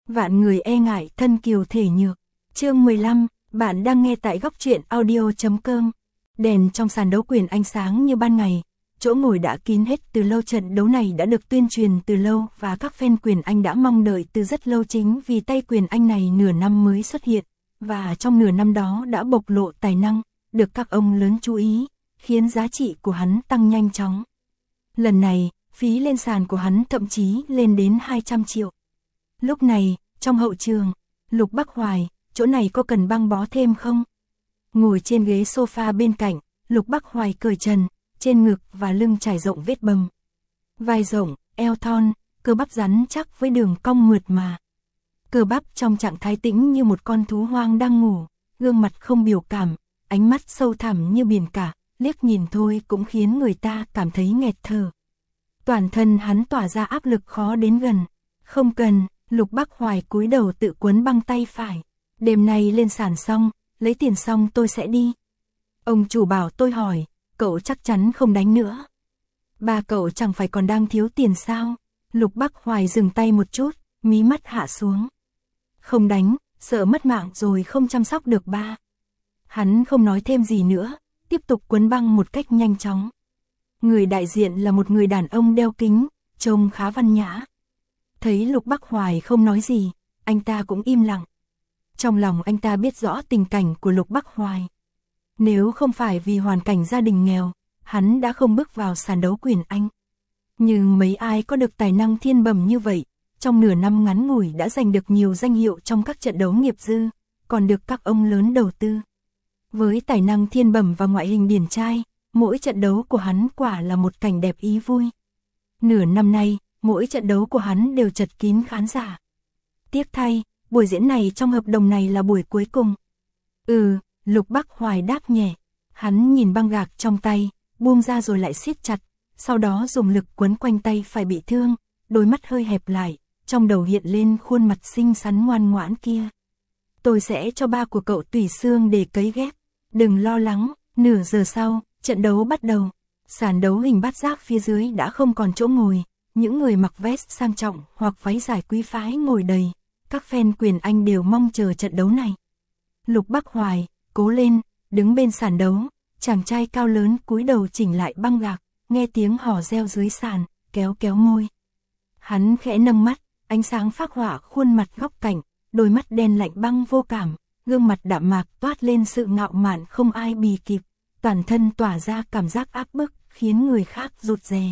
vạn người e ngại thân kiều thể nhược. Chương 15, bạn đang nghe tại góc truyện audio.com. Đèn trong sàn đấu quyền ánh sáng như ban ngày, chỗ ngồi đã kín hết từ lâu. Trận đấu này đã được tuyên truyền từ lâu và các fan quyền Anh đã mong đợi từ rất lâu, chính vì tay quyền Anh này nửa năm mới xuất hiện, và trong nửa năm đó đã bộc lộ tài năng, được các ông lớn chú ý, khiến giá trị của hắn tăng nhanh chóng. Lần này, phí lên sàn của hắn thậm chí lên đến 200 triệu. Lúc này, trong hậu trường, Lục Bắc Hoài, chỗ này có cần băng bó thêm không? Ngồi trên ghế sofa bên cạnh, Lục Bắc Hoài cởi trần, trên ngực và lưng trải rộng vết bầm. Vai rộng, eo thon, cơ bắp rắn chắc với đường cong mượt mà. Cơ bắp trong trạng thái tĩnh như một con thú hoang đang ngủ, gương mặt không biểu cảm, ánh mắt sâu thẳm như biển cả, liếc nhìn thôi cũng khiến người ta cảm thấy nghẹt thở. Toàn thân hắn tỏa ra áp lực khó đến gần. Không cần, Lục Bắc Hoài cúi đầu tự quấn băng tay phải. Đêm nay lên sàn xong, lấy tiền xong tôi sẽ đi. Ông chủ bảo tôi hỏi, cậu chắc chắn không đánh nữa. Ba cậu chẳng phải còn đang thiếu tiền sao? Lục Bắc Hoài dừng tay một chút, mí mắt hạ xuống. Không đánh, sợ mất mạng rồi không chăm sóc được ba. Hắn không nói thêm gì nữa, tiếp tục quấn băng một cách nhanh chóng. Người đại diện là một người đàn ông đeo kính, trông khá văn nhã. Thấy Lục Bắc Hoài không nói gì, anh ta cũng im lặng. Trong lòng anh ta biết rõ tình cảnh của Lục Bắc Hoài. Nếu không phải vì hoàn cảnh gia đình nghèo, hắn đã không bước vào sàn đấu quyền Anh. Nhưng mấy ai có được tài năng thiên bẩm như vậy, trong nửa năm ngắn ngủi đã giành được nhiều danh hiệu trong các trận đấu nghiệp dư, còn được các ông lớn đầu tư. Với tài năng thiên bẩm và ngoại hình điển trai, mỗi trận đấu của hắn quả là một cảnh đẹp ý vui. Nửa năm nay, mỗi trận đấu của hắn đều chật kín khán giả. Tiếc thay, buổi diễn này trong hợp đồng này là buổi cuối cùng. Lục Bắc Hoài đáp nhẹ. Hắn nhìn băng gạc trong tay, buông ra rồi lại siết chặt, sau đó dùng lực quấn quanh tay phải bị thương, đôi mắt hơi hẹp lại, trong đầu hiện lên khuôn mặt xinh xắn ngoan ngoãn kia. Tôi sẽ cho ba của cậu tùy xương để cấy ghép. Đừng lo lắng, nửa giờ sau, trận đấu bắt đầu. Sàn đấu hình bát giác phía dưới đã không còn chỗ ngồi, những người mặc vest sang trọng hoặc váy dài quý phái ngồi đầy. Các fan quyền Anh đều mong chờ trận đấu này. Lục Bắc Hoài, cố lên, đứng bên sàn đấu, chàng trai cao lớn cúi đầu chỉnh lại băng gạc, nghe tiếng hò reo dưới sàn, kéo kéo môi. Hắn khẽ nâng mắt, ánh sáng phác họa khuôn mặt góc cạnh, đôi mắt đen lạnh băng vô cảm, gương mặt đạm mạc toát lên sự ngạo mạn không ai bì kịp, toàn thân tỏa ra cảm giác áp bức, khiến người khác rụt rè.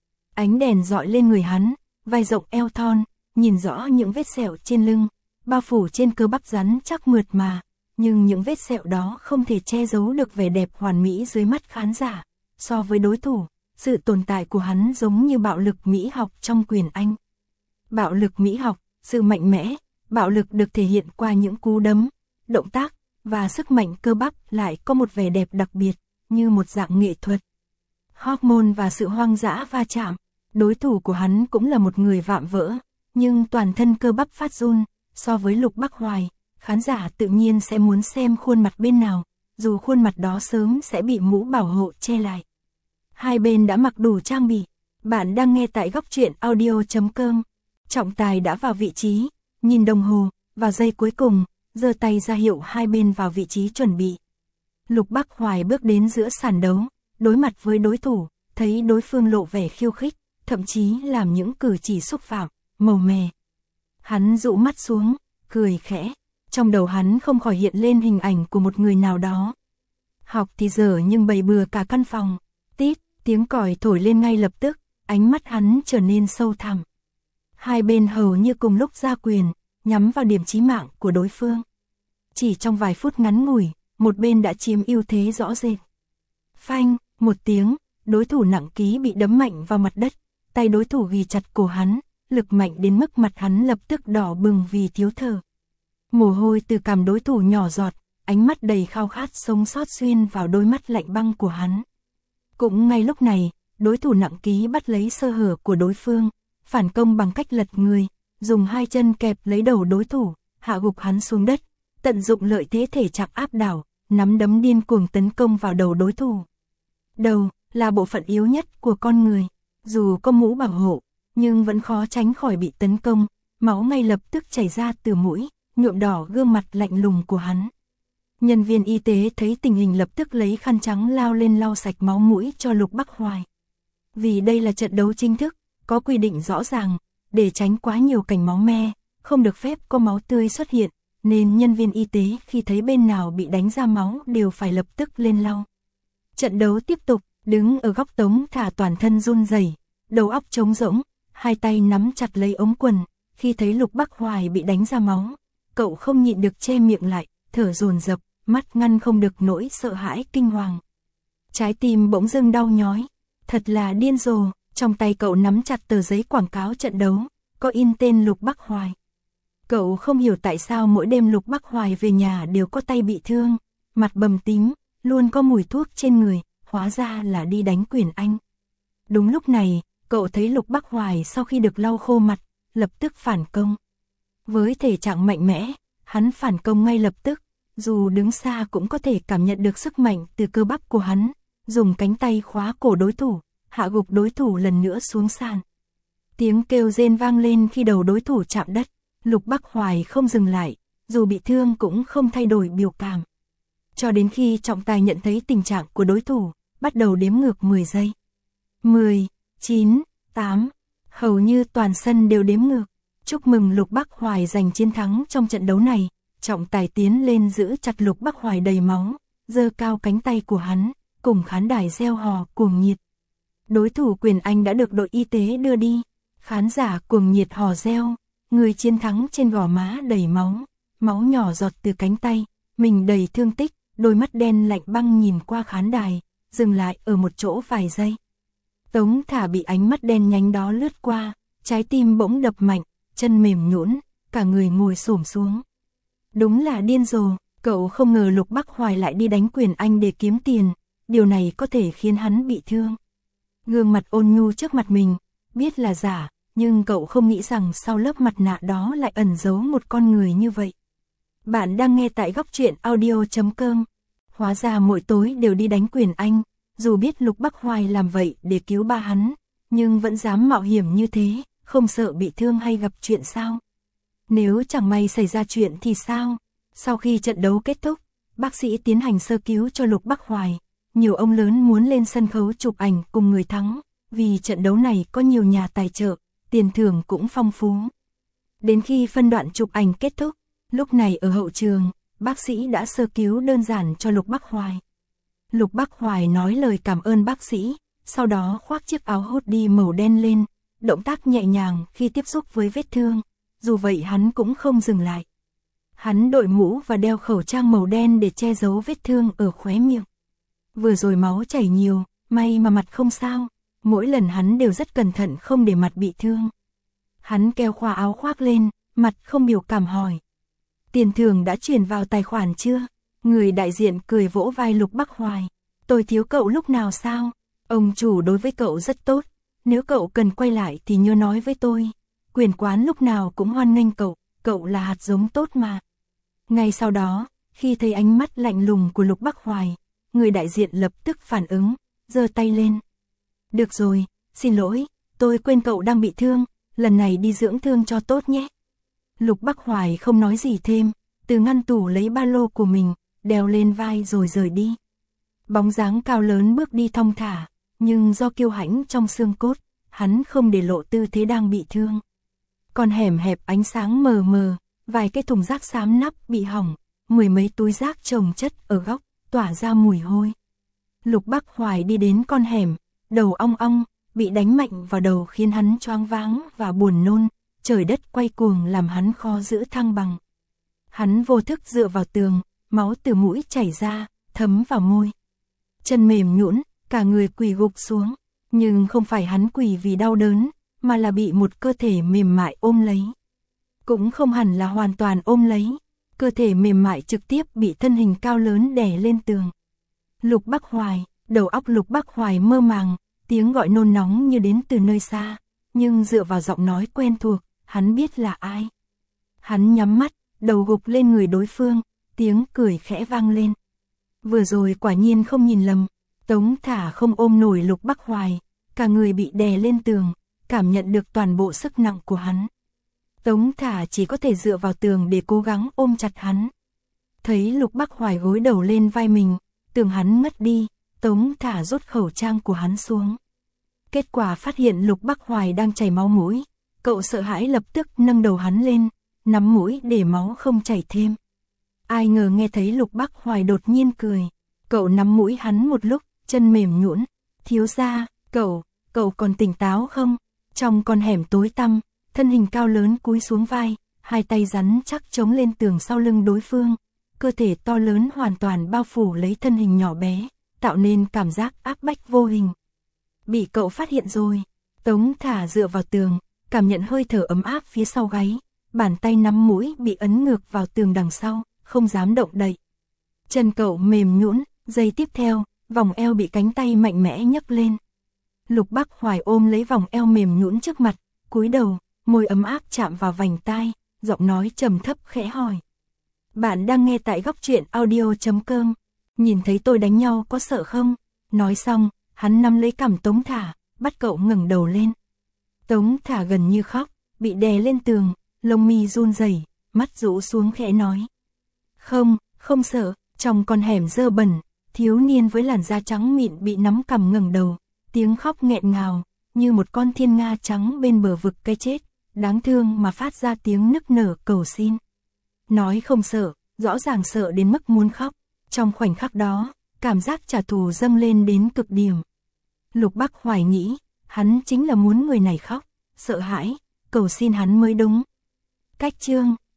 Ánh đèn dọi lên người hắn, vai rộng eo thon, nhìn rõ những vết sẹo trên lưng, bao phủ trên cơ bắp rắn chắc mượt mà, nhưng những vết sẹo đó không thể che giấu được vẻ đẹp hoàn mỹ dưới mắt khán giả. So với đối thủ, sự tồn tại của hắn giống như bạo lực mỹ học trong quyền Anh. Bạo lực mỹ học, sự mạnh mẽ, bạo lực được thể hiện qua những cú đấm, động tác, và sức mạnh cơ bắp lại có một vẻ đẹp đặc biệt, như một dạng nghệ thuật. Hormone và sự hoang dã va chạm, đối thủ của hắn cũng là một người vạm vỡ, nhưng toàn thân cơ bắp phát run. So với Lục Bắc Hoài, khán giả tự nhiên sẽ muốn xem khuôn mặt bên nào, dù khuôn mặt đó sớm sẽ bị mũ bảo hộ che lại. Hai bên đã mặc đủ trang bị. Bạn đang nghe tại góc truyện audio.com. Trọng tài đã vào vị trí, nhìn đồng hồ, vào giây cuối cùng, giơ tay ra hiệu hai bên vào vị trí chuẩn bị. Lục Bắc Hoài bước đến giữa sàn đấu, đối mặt với đối thủ, thấy đối phương lộ vẻ khiêu khích, thậm chí làm những cử chỉ xúc phạm, màu mè. Hắn dụ mắt xuống, cười khẽ, trong đầu hắn không khỏi hiện lên hình ảnh của một người nào đó. Học thì dở nhưng bày bừa cả căn phòng. Tít, tiếng còi thổi lên ngay lập tức, ánh mắt hắn trở nên sâu thẳm. Hai bên hầu như cùng lúc ra quyền, nhắm vào điểm chí mạng của đối phương. Chỉ trong vài phút ngắn ngủi, một bên đã chiếm ưu thế rõ rệt. Phanh, một tiếng, đối thủ nặng ký bị đấm mạnh vào mặt đất, tay đối thủ ghì chặt cổ hắn, lực mạnh đến mức mặt hắn lập tức đỏ bừng vì thiếu thở. Mồ hôi từ cằm đối thủ nhỏ giọt, ánh mắt đầy khao khát sống sót xuyên vào đôi mắt lạnh băng của hắn. Cũng ngay lúc này, đối thủ nặng ký bắt lấy sơ hở của đối phương, phản công bằng cách lật người, dùng hai chân kẹp lấy đầu đối thủ, hạ gục hắn xuống đất, tận dụng lợi thế thể trạng áp đảo, nắm đấm điên cuồng tấn công vào đầu đối thủ. Đầu là bộ phận yếu nhất của con người, dù có mũ bảo hộ, nhưng vẫn khó tránh khỏi bị tấn công, máu ngay lập tức chảy ra từ mũi, nhuộm đỏ gương mặt lạnh lùng của hắn. Nhân viên y tế thấy tình hình lập tức lấy khăn trắng lao lên lau sạch máu mũi cho Lục Bắc Hoài. Vì đây là trận đấu chính thức, có quy định rõ ràng, để tránh quá nhiều cảnh máu me, không được phép có máu tươi xuất hiện, nên nhân viên y tế khi thấy bên nào bị đánh ra máu đều phải lập tức lên lau. Trận đấu tiếp tục, đứng ở góc Tống Thả toàn thân run rẩy, đầu óc trống rỗng, hai tay nắm chặt lấy ống quần, khi thấy Lục Bắc Hoài bị đánh ra máu, cậu không nhịn được che miệng lại, thở dồn dập, mắt ngăn không được nỗi sợ hãi kinh hoàng. Trái tim bỗng dưng đau nhói, thật là điên rồ, trong tay cậu nắm chặt tờ giấy quảng cáo trận đấu, có in tên Lục Bắc Hoài. Cậu không hiểu tại sao mỗi đêm Lục Bắc Hoài về nhà đều có tay bị thương, mặt bầm tím, luôn có mùi thuốc trên người, hóa ra là đi đánh Quyền Anh. Đúng lúc này, cậu thấy Lục Bắc Hoài sau khi được lau khô mặt, lập tức phản công. Với thể trạng mạnh mẽ, hắn phản công ngay lập tức, dù đứng xa cũng có thể cảm nhận được sức mạnh từ cơ bắp của hắn, dùng cánh tay khóa cổ đối thủ, hạ gục đối thủ lần nữa xuống sàn. Tiếng kêu rên vang lên khi đầu đối thủ chạm đất, Lục Bắc Hoài không dừng lại, dù bị thương cũng không thay đổi biểu cảm. Cho đến khi trọng tài nhận thấy tình trạng của đối thủ, bắt đầu đếm ngược 10 giây. 10, 9, 8, hầu như toàn sân đều đếm ngược. Chúc mừng Lục Bắc Hoài giành chiến thắng trong trận đấu này. Trọng tài tiến lên giữ chặt Lục Bắc Hoài đầy máu, giơ cao cánh tay của hắn, cùng khán đài reo hò cuồng nhiệt. Đối thủ Quyền Anh đã được đội y tế đưa đi, khán giả cuồng nhiệt hò reo, người chiến thắng trên gò má đầy máu, máu nhỏ giọt từ cánh tay, mình đầy thương tích, đôi mắt đen lạnh băng nhìn qua khán đài, dừng lại ở một chỗ vài giây. Tống Thả bị ánh mắt đen nhánh đó lướt qua, trái tim bỗng đập mạnh, chân mềm nhũn, cả người ngồi xổm xuống. Đúng là điên rồ, cậu không ngờ Lục Bắc Hoài lại đi đánh Quyền Anh để kiếm tiền, điều này có thể khiến hắn bị thương. Gương mặt ôn nhu trước mặt mình, biết là giả, nhưng cậu không nghĩ rằng sau lớp mặt nạ đó lại ẩn giấu một con người như vậy. Bạn đang nghe tại Góc Truyện Audio.com. Hóa ra mỗi tối đều đi đánh Quyền Anh, dù biết Lục Bắc Hoài làm vậy để cứu ba hắn, nhưng vẫn dám mạo hiểm như thế, không sợ bị thương hay gặp chuyện sao? Nếu chẳng may xảy ra chuyện thì sao? Sau khi trận đấu kết thúc, bác sĩ tiến hành sơ cứu cho Lục Bắc Hoài. Nhiều ông lớn muốn lên sân khấu chụp ảnh cùng người thắng, vì trận đấu này có nhiều nhà tài trợ, tiền thưởng cũng phong phú. Đến khi phân đoạn chụp ảnh kết thúc, lúc này ở hậu trường, bác sĩ đã sơ cứu đơn giản cho Lục Bắc Hoài. Lục Bắc Hoài nói lời cảm ơn bác sĩ, sau đó khoác chiếc áo hoodie màu đen lên, động tác nhẹ nhàng khi tiếp xúc với vết thương. Dù vậy hắn cũng không dừng lại. Hắn đội mũ và đeo khẩu trang màu đen để che giấu vết thương ở khóe miệng. Vừa rồi máu chảy nhiều, may mà mặt không sao. Mỗi lần hắn đều rất cẩn thận không để mặt bị thương. Hắn kéo khóa áo khoác lên, mặt không biểu cảm hỏi. Tiền thưởng đã chuyển vào tài khoản chưa? Người đại diện cười vỗ vai Lục Bắc Hoài. Tôi thiếu cậu lúc nào sao? Ông chủ đối với cậu rất tốt. Nếu cậu cần quay lại thì nhớ nói với tôi. Quyền quán lúc nào cũng hoan nghênh cậu là hạt giống tốt mà. Ngay sau đó, khi thấy ánh mắt lạnh lùng của Lục Bắc Hoài, người đại diện lập tức phản ứng, giơ tay lên. Được rồi, xin lỗi, tôi quên cậu đang bị thương, lần này đi dưỡng thương cho tốt nhé. Lục Bắc Hoài không nói gì thêm, từ ngăn tủ lấy ba lô của mình, đeo lên vai rồi rời đi. Bóng dáng cao lớn bước đi thong thả, nhưng do kiêu hãnh trong xương cốt, hắn không để lộ tư thế đang bị thương. Con hẻm hẹp ánh sáng mờ mờ, vài cái thùng rác xám nắp bị hỏng, mười mấy túi rác chồng chất ở góc, tỏa ra mùi hôi. Lục Bắc Hoài đi đến con hẻm, đầu ong ong, bị đánh mạnh vào đầu khiến hắn choáng váng và buồn nôn, trời đất quay cuồng làm hắn khó giữ thăng bằng. Hắn vô thức dựa vào tường, máu từ mũi chảy ra, thấm vào môi. Chân mềm nhũn, cả người quỳ gục xuống, nhưng không phải hắn quỳ vì đau đớn, mà là bị một cơ thể mềm mại ôm lấy. Cũng không hẳn là hoàn toàn ôm lấy, cơ thể mềm mại trực tiếp bị thân hình cao lớn đè lên tường. Lục Bắc Hoài, đầu óc Lục Bắc Hoài mơ màng, tiếng gọi nôn nóng như đến từ nơi xa, nhưng dựa vào giọng nói quen thuộc, hắn biết là ai. Hắn nhắm mắt, đầu gục lên người đối phương, tiếng cười khẽ vang lên. Vừa rồi quả nhiên không nhìn lầm, Tống Thả không ôm nổi Lục Bắc Hoài, cả người bị đè lên tường, cảm nhận được toàn bộ sức nặng của hắn. Tống Thả chỉ có thể dựa vào tường để cố gắng ôm chặt hắn. Thấy Lục Bắc Hoài gối đầu lên vai mình, tưởng hắn ngất đi, Tống Thả rút khẩu trang của hắn xuống. Kết quả phát hiện Lục Bắc Hoài đang chảy máu mũi, cậu sợ hãi lập tức nâng đầu hắn lên, nắm mũi để máu không chảy thêm. Ai ngờ nghe thấy Lục Bắc Hoài đột nhiên cười, cậu nắm mũi hắn một lúc, chân mềm nhũn, thiếu gia, cậu còn tỉnh táo không? Trong con hẻm tối tăm, thân hình cao lớn cúi xuống vai, hai tay rắn chắc chống lên tường sau lưng đối phương, cơ thể to lớn hoàn toàn bao phủ lấy thân hình nhỏ bé, tạo nên cảm giác áp bách vô hình. Bị cậu phát hiện rồi. Tống Thả dựa vào tường, cảm nhận hơi thở ấm áp phía sau gáy, bàn tay nắm mũi bị ấn ngược vào tường đằng sau, không dám động đậy. Chân cậu mềm nhũn, giây tiếp theo, vòng eo bị cánh tay mạnh mẽ nhấc lên. Lục Bắc Hoài ôm lấy vòng eo mềm nhũn trước mặt, cúi đầu, môi ấm áp chạm vào vành tai, giọng nói trầm thấp khẽ hỏi. Bạn đang nghe tại Góc Truyện Audio.com. Nhìn thấy tôi đánh nhau có sợ không? Nói xong, hắn nắm lấy cằm Tống Thả, bắt cậu ngẩng đầu lên. Tống Thả gần như khóc, bị đè lên tường, lông mi run rẩy, mắt rũ xuống khẽ nói. Không sợ. Trong con hẻm dơ bẩn, thiếu niên với làn da trắng mịn bị nắm cằm ngẩng đầu, tiếng khóc nghẹn ngào, như một con thiên nga trắng bên bờ vực cái chết, đáng thương mà phát ra tiếng nức nở cầu xin. Nói không sợ, rõ ràng sợ đến mức muốn khóc. Trong khoảnh khắc đó, cảm giác trả thù dâng lên đến cực điểm. Lục Bắc Hoài nghĩ, hắn chính là muốn người này khóc, sợ hãi, cầu xin hắn mới đúng. Cách chương